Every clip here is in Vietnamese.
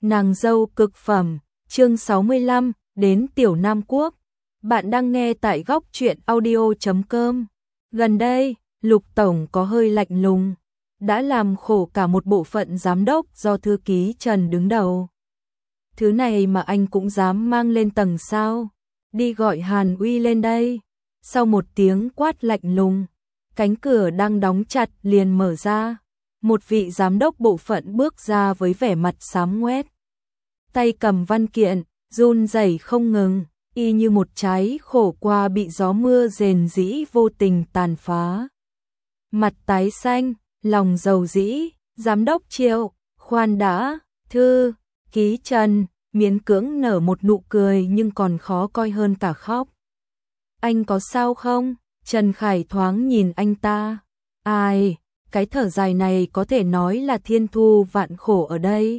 Nàng dâu cực phẩm, chương 65, đến Tiểu Nam Quốc. Bạn đang nghe tại góc truyện audio.com. Gần đây, Lục Tổng có hơi lạnh lùng, đã làm khổ cả một bộ phận giám đốc do thư ký Trần đứng đầu. Thứ này mà anh cũng dám mang lên tầng sao? Đi gọi Hàn Uy lên đây. Sau một tiếng quát lạnh lùng, cánh cửa đang đóng chặt liền mở ra. Một vị giám đốc bộ phận bước ra với vẻ mặt xám ngoét. Tay cầm văn kiện, run rẩy không ngừng, y như một trái khổ qua bị gió mưa rền rĩ vô tình tàn phá. Mặt tái xanh, lòng dầu dĩ, giám đốc Triệu, khoan đã, thư ký Trần, miễn cưỡng nở một nụ cười nhưng còn khó coi hơn cả khóc. Anh có sao không? Trần Khải thoáng nhìn anh ta. Ai, cái thở dài này có thể nói là thiên thu vạn khổ ở đây.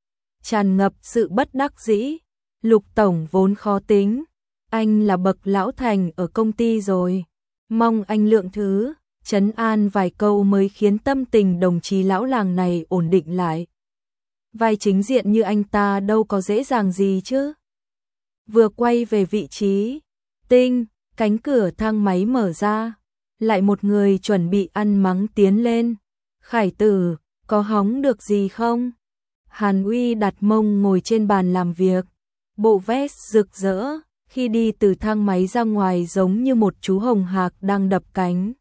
Tràn ngập sự bất đắc dĩ. Lục Tổng vốn khó tính, anh là bậc lão thành ở công ty rồi, mong anh lượng thứ, trấn an vài câu mới khiến tâm tình đồng chí lão làng này ổn định lại. Vai chính diện như anh ta đâu có dễ dàng gì chứ. Vừa quay về vị trí, tinh, cánh cửa thang máy mở ra, lại một người chuẩn bị ăn mắng tiến lên. Khải tử, có hóng được gì không? Hàn Uy đặt mông ngồi trên bàn làm việc, bộ vest rực rỡ, khi đi từ thang máy ra ngoài giống như một chú hồng hạc đang đập cánh.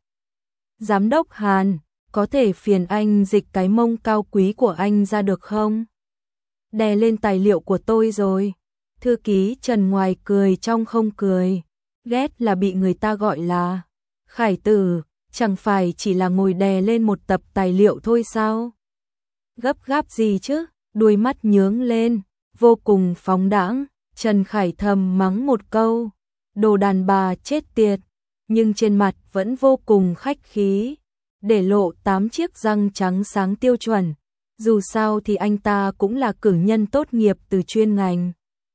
Giám đốc Hàn, có thể phiền anh dịch cái mông cao quý của anh ra được không? Đè lên tài liệu của tôi rồi. Thư ký Trần ngoài cười trong không cười, ghét là bị người ta gọi là Khải tử, chẳng phải chỉ là ngồi đè lên một tập tài liệu thôi sao? Gấp gáp gì chứ? Đuôi mắt nhướng lên, vô cùng phóng đãng. Trần Khải thầm mắng một câu, đồ đàn bà chết tiệt, nhưng trên mặt vẫn vô cùng khách khí, để lộ 8 chiếc răng trắng sáng tiêu chuẩn. Dù sao thì anh ta cũng là cử nhân tốt nghiệp từ chuyên ngành.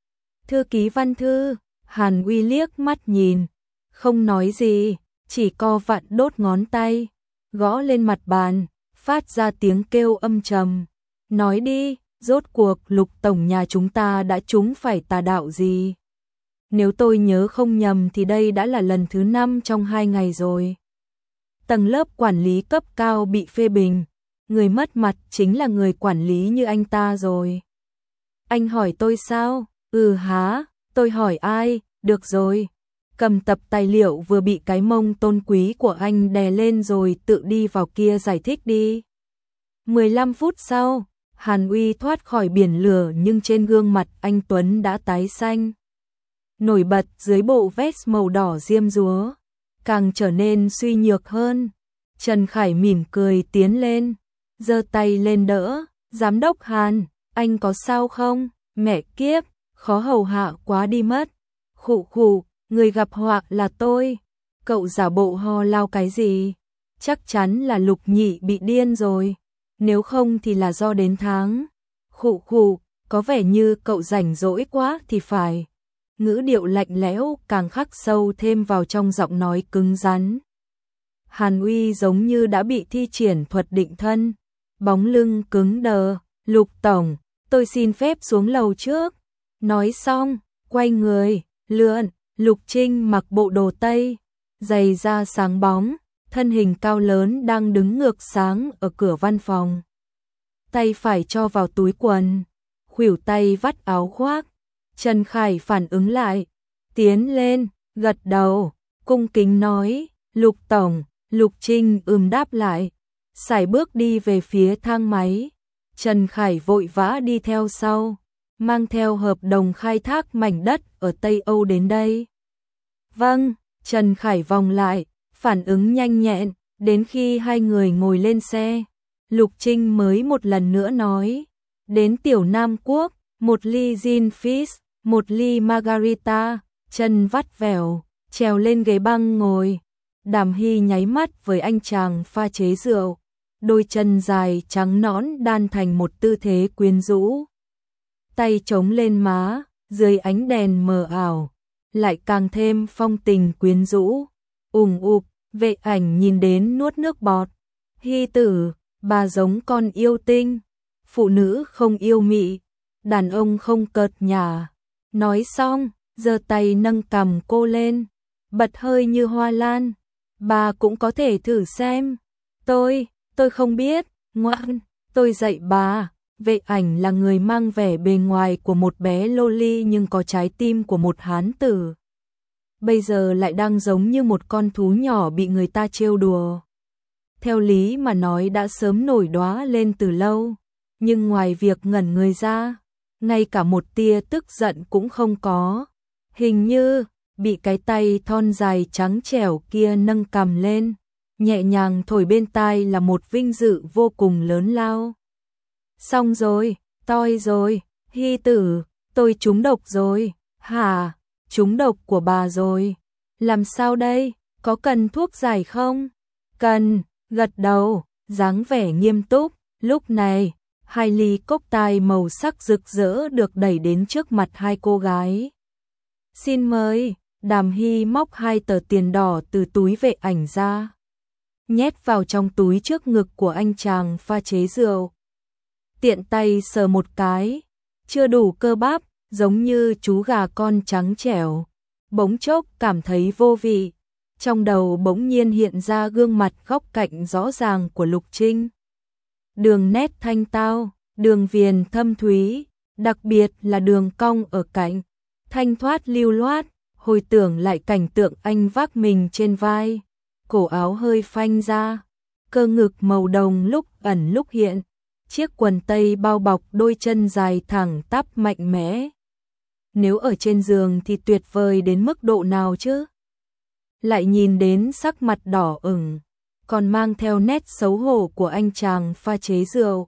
Thư ký Văn Thư, Hàn Uy liếc mắt nhìn, không nói gì, chỉ co vặn đốt ngón tay, gõ lên mặt bàn, phát ra tiếng kêu âm trầm. Nói đi, rốt cuộc Lục Tổng nhà chúng ta đã trúng phải tà đạo gì? Nếu tôi nhớ không nhầm thì đây đã là lần thứ 5 trong 2 ngày rồi. Tầng lớp quản lý cấp cao bị phê bình, người mất mặt chính là người quản lý như anh ta rồi. Anh hỏi tôi sao? Hả? Tôi hỏi ai? Được rồi. Cầm tập tài liệu vừa bị cái mông tôn quý của anh đè lên rồi tự đi vào kia giải thích đi. 15 phút sau, Hàn Uy thoát khỏi biển lửa nhưng trên gương mặt anh Tuấn đã tái xanh. Nổi bật dưới bộ vest màu đỏ diêm dúa, càng trở nên suy nhược hơn. Trần Khải mỉm cười tiến lên, giơ tay lên đỡ. Giám đốc Hàn, anh có sao không? Mẹ kiếp, khó hầu hạ quá đi mất. Khụ khụ, người gặp họa là tôi. Cậu giả bộ ho lao cái gì? Chắc chắn là Lục Nhị bị điên rồi. Nếu không thì là do đến tháng. Khụ khụ, có vẻ như cậu rảnh rỗi quá thì phải. Ngữ điệu lạnh lẽo càng khắc sâu thêm vào trong giọng nói cứng rắn. Hàn Uy giống như đã bị thi triển thuật định thân, bóng lưng cứng đờ. Lục Tổng, tôi xin phép xuống lầu trước. Nói xong, quay người, lượn. Lục Trinh mặc bộ đồ tây, giày da sáng bóng, thân hình cao lớn đang đứng ngược sáng ở cửa văn phòng. Tay phải cho vào túi quần, khuỷu tay vắt áo khoác. Trần Khải phản ứng lại, tiến lên, gật đầu, cung kính nói, Lục Tổng. Lục Trinh đáp lại, sải bước đi về phía thang máy. Trần Khải vội vã đi theo sau, mang theo hợp đồng khai thác mảnh đất ở Tây Âu đến đây. Vâng, Trần Khải vòng lại, phản ứng nhanh nhẹn, đến khi hai người ngồi lên xe, Lục Trinh mới một lần nữa nói, đến Tiểu Nam Quốc, một ly gin fizz, một ly margarita. Chân vắt vẻo, trèo lên ghế băng ngồi. Đàm Hy nháy mắt với anh chàng pha chế rượu, đôi chân dài trắng nõn đan thành một tư thế quyến rũ. Tay chống lên má, dưới ánh đèn mờ ảo, lại càng thêm phong tình quyến rũ. Vệ ảnh nhìn đến nuốt nước bọt. Hy tử, bà giống con yêu tinh, phụ nữ không yêu mị, đàn ông không cợt nhả. Nói xong, giơ tay nâng cằm cô lên, bật hơi như hoa lan. Bà cũng có thể thử xem. Tôi không biết, ngoan, tôi dạy bà. Vệ Ảnh là người mang vẻ bề ngoài của một bé loli nhưng có trái tim của một hán tử. Bây giờ lại đang giống như một con thú nhỏ bị người ta trêu đùa. Theo lý mà nói đã sớm nổi đóa lên từ lâu, nhưng ngoài việc ngẩn người ra, ngay cả một tia tức giận cũng không có. Hình như bị cái tay thon dài trắng trẻo kia nâng cằm lên, nhẹ nhàng thổi bên tai là một vinh dự vô cùng lớn lao. Xong rồi, toi rồi, Hy tử, tôi trúng độc rồi. Hả? Trúng độc của bà rồi. Làm sao đây? Có cần thuốc giải không? Cần, gật đầu, dáng vẻ nghiêm túc. Lúc này, hai ly cốc tai màu sắc rực rỡ được đẩy đến trước mặt hai cô gái. Xin mời. Đàm Hy móc 2 tờ tiền đỏ từ túi Vệ Ảnh ra, nhét vào trong túi trước ngực của anh chàng pha chế rượu. Tiện tay sờ một cái, chưa đủ cơ bắp, giống như chú gà con trắng trẻo. Bỗng chốc cảm thấy vô vị, trong đầu bỗng nhiên hiện ra gương mặt góc cạnh rõ ràng của Lục Trinh. Đường nét thanh tao, đường viền thâm thúy, đặc biệt là đường cong ở cạnh, thanh thoát lưu loát. Hồi tưởng lại cảnh tượng anh vác mình trên vai, cổ áo hơi phanh ra, cơ ngực màu đồng lúc ẩn lúc hiện, chiếc quần tây bao bọc đôi chân dài thẳng tắp mạnh mẽ. Nếu ở trên giường thì tuyệt vời đến mức độ nào chứ? Lại nhìn đến sắc mặt đỏ ửng, còn mang theo nét xấu hổ của anh chàng pha chế rượu.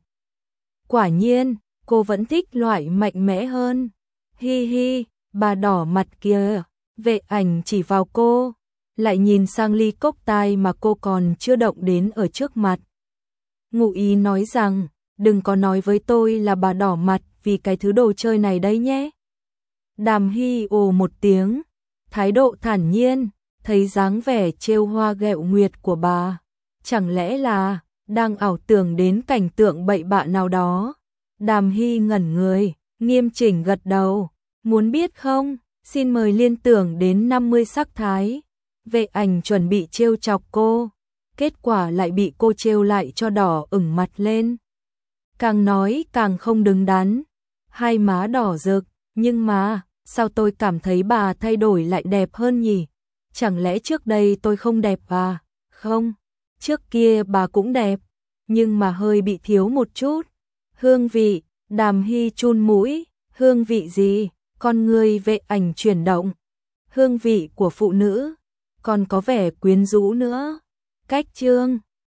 Quả nhiên, cô vẫn thích loại mạnh mẽ hơn. Hi hi, bà đỏ mặt kìa. Vệ Ảnh chỉ vào cô, lại nhìn sang ly cốc tai mà cô còn chưa động đến ở trước mặt. Ngụ ý nói rằng, đừng có nói với tôi là bà đỏ mặt vì cái thứ đồ chơi này đấy nhé. Đàm Hy ồ một tiếng, thái độ thản nhiên, thấy dáng vẻ trêu hoa ghẹo nguyệt của bà. Chẳng lẽ là đang ảo tưởng đến cảnh tượng bậy bạ nào đó? Đàm Hy ngẩn người, nghiêm chỉnh gật đầu, muốn biết không? Xin mời liên tưởng đến 50 sắc thái. Vệ Ảnh chuẩn bị trêu chọc cô, kết quả lại bị cô trêu lại cho đỏ ửng mặt lên. Càng nói càng không đứng đắn, hai má đỏ rực, nhưng mà, sao tôi cảm thấy bà thay đổi lại đẹp hơn nhỉ? Chẳng lẽ trước đây tôi không đẹp à? Không, trước kia bà cũng đẹp, nhưng mà hơi bị thiếu một chút. Hương vị, Đàm Hy chun mũi, hương vị gì? Con người Vệ Ảnh chuyển động, hương vị của phụ nữ, còn có vẻ quyến rũ nữa. Cách chương